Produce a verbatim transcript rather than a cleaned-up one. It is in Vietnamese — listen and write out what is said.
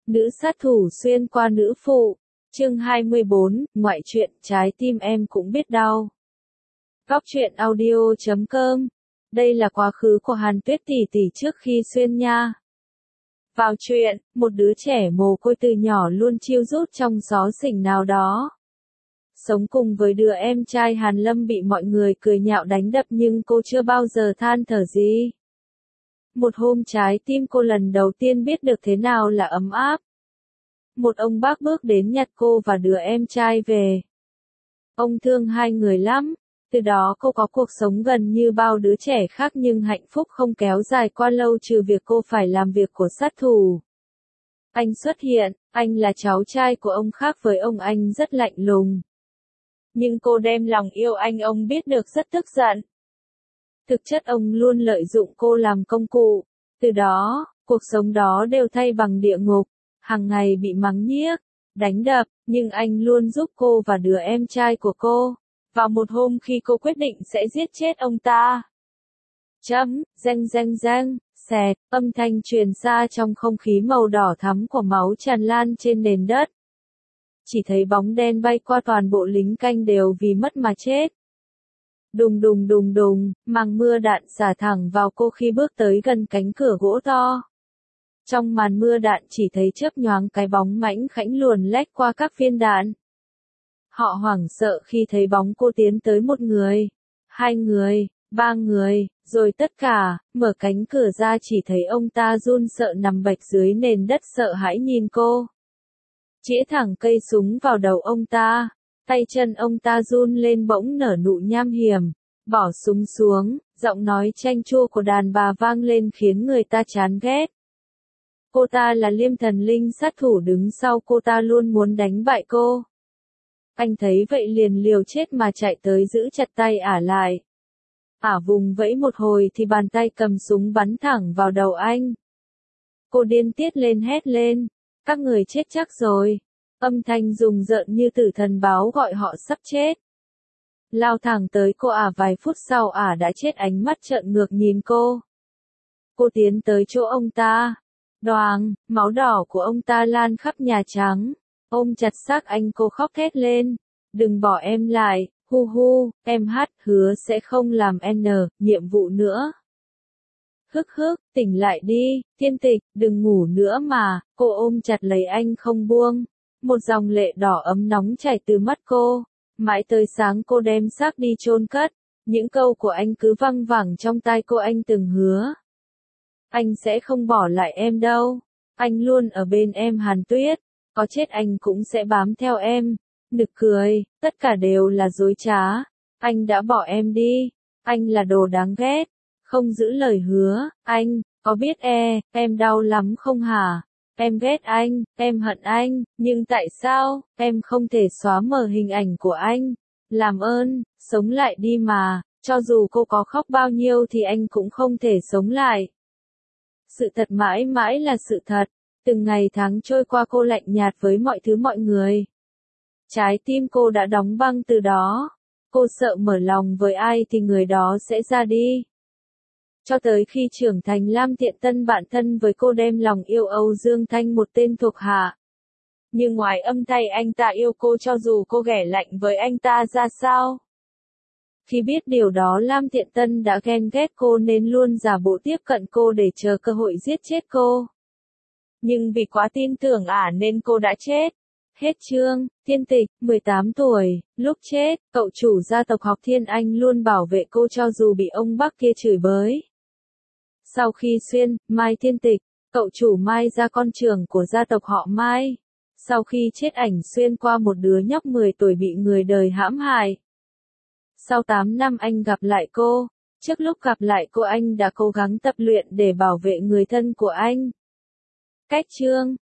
Nữ sát thủ xuyên qua nữ phụ. Chương hai mươi bốn, ngoại truyện, trái tim em cũng biết đau. Góc truyện audio chấm com. Đây là quá khứ của Hàn Tuyết tỷ tỷ trước khi xuyên nha. Vào truyện, một đứa trẻ mồ côi từ nhỏ luôn chiêu rút trong xó xỉnh nào đó. Sống cùng với đứa em trai Hàn Lâm bị mọi người cười nhạo đánh đập nhưng cô chưa bao giờ than thở gì. Một hôm trái tim cô lần đầu tiên biết được thế nào là ấm áp. Một ông bác bước đến nhặt cô và đứa em trai về. Ông thương hai người lắm, từ đó cô có cuộc sống gần như bao đứa trẻ khác nhưng hạnh phúc không kéo dài qua lâu trừ việc cô phải làm việc của sát thủ. Anh xuất hiện, anh là cháu trai của ông khác với ông anh rất lạnh lùng. Nhưng cô đem lòng yêu anh ông biết được rất tức giận. Thực chất ông luôn lợi dụng cô làm công cụ, từ đó, cuộc sống đó đều thay bằng địa ngục. Hàng ngày bị mắng nhiếc, đánh đập, nhưng anh luôn giúp cô và đứa em trai của cô. Vào một hôm khi cô quyết định sẽ giết chết ông ta. Chấm, reng reng reng, xẹt, âm thanh truyền ra trong không khí màu đỏ thắm của máu tràn lan trên nền đất. Chỉ thấy bóng đen bay qua toàn bộ lính canh đều vì mất mà chết. Đùng đùng đùng đùng, màng mưa đạn xả thẳng vào cô khi bước tới gần cánh cửa gỗ to. Trong màn mưa đạn chỉ thấy chớp nhoáng cái bóng mảnh khảnh luồn lách qua các viên đạn. Họ hoảng sợ khi thấy bóng cô tiến tới một người, hai người, ba người, rồi tất cả, mở cánh cửa ra chỉ thấy ông ta run sợ nằm bạch dưới nền đất sợ hãi nhìn cô. Chĩa thẳng cây súng vào đầu ông ta, tay chân ông ta run lên bỗng nở nụ nham hiểm, bỏ súng xuống, giọng nói chanh chua của đàn bà vang lên khiến người ta chán ghét. Cô ta là Liêm Thần Linh sát thủ đứng sau cô ta luôn muốn đánh bại cô. Anh thấy vậy liền liều chết mà chạy tới giữ chặt tay ả lại. Ả vùng vẫy một hồi thì bàn tay cầm súng bắn thẳng vào đầu anh. Cô điên tiết lên hét lên, các người chết chắc rồi. Âm thanh rùng rợn như tử thần báo gọi họ sắp chết. Lao thẳng tới cô ả vài phút sau ả đã chết ánh mắt trợn ngược nhìn cô. Cô tiến tới chỗ ông ta. Đoàng, máu đỏ của ông ta lan khắp Nhà Trắng. Ôm chặt xác anh cô khóc thét lên. Đừng bỏ em lại, hu hu, em hát hứa sẽ không làm N, nhiệm vụ nữa. Hức hức, tỉnh lại đi, Thiên Tịch, đừng ngủ nữa mà, cô ôm chặt lấy anh không buông. Một dòng lệ đỏ ấm nóng chảy từ mắt cô. Mãi tới sáng cô đem xác đi chôn cất. Những câu của anh cứ văng vẳng trong tai cô anh từng hứa. Anh sẽ không bỏ lại em đâu. Anh luôn ở bên em Hàn Tuyết. Có chết anh cũng sẽ bám theo em. Nực cười, tất cả đều là dối trá. Anh đã bỏ em đi. Anh là đồ đáng ghét. Không giữ lời hứa. Anh, có biết e, em đau lắm không hả? Em ghét anh, em hận anh. Nhưng tại sao, em không thể xóa mờ hình ảnh của anh? Làm ơn, sống lại đi mà. Cho dù cô có khóc bao nhiêu thì anh cũng không thể sống lại. Sự thật mãi mãi là sự thật. Từng ngày tháng trôi qua cô lạnh nhạt với mọi thứ mọi người. Trái tim cô đã đóng băng từ đó. Cô sợ mở lòng với ai thì người đó sẽ ra đi. Cho tới khi trưởng thành Lam Thiện Tân bạn thân với cô đem lòng yêu Âu Dương Thanh một tên thuộc hạ. Nhưng ngoài âm thanh anh ta yêu cô cho dù cô ghẻ lạnh với anh ta ra sao. Khi biết điều đó Lam Thiện Tân đã ghen ghét cô nên luôn giả bộ tiếp cận cô để chờ cơ hội giết chết cô. Nhưng vì quá tin tưởng ả nên cô đã chết. Hết chương, Thiên Tịch, mười tám tuổi, lúc chết, cậu chủ gia tộc Học Thiên Anh luôn bảo vệ cô cho dù bị ông bác kia chửi bới. Sau khi xuyên, Mai Thiên Tịch, cậu chủ Mai ra con trưởng của gia tộc họ Mai. Sau khi chết ảnh xuyên qua một đứa nhóc mười tuổi bị người đời hãm hại. Sau tám năm anh gặp lại cô, trước lúc gặp lại cô anh đã cố gắng tập luyện để bảo vệ người thân của anh. Cách chương,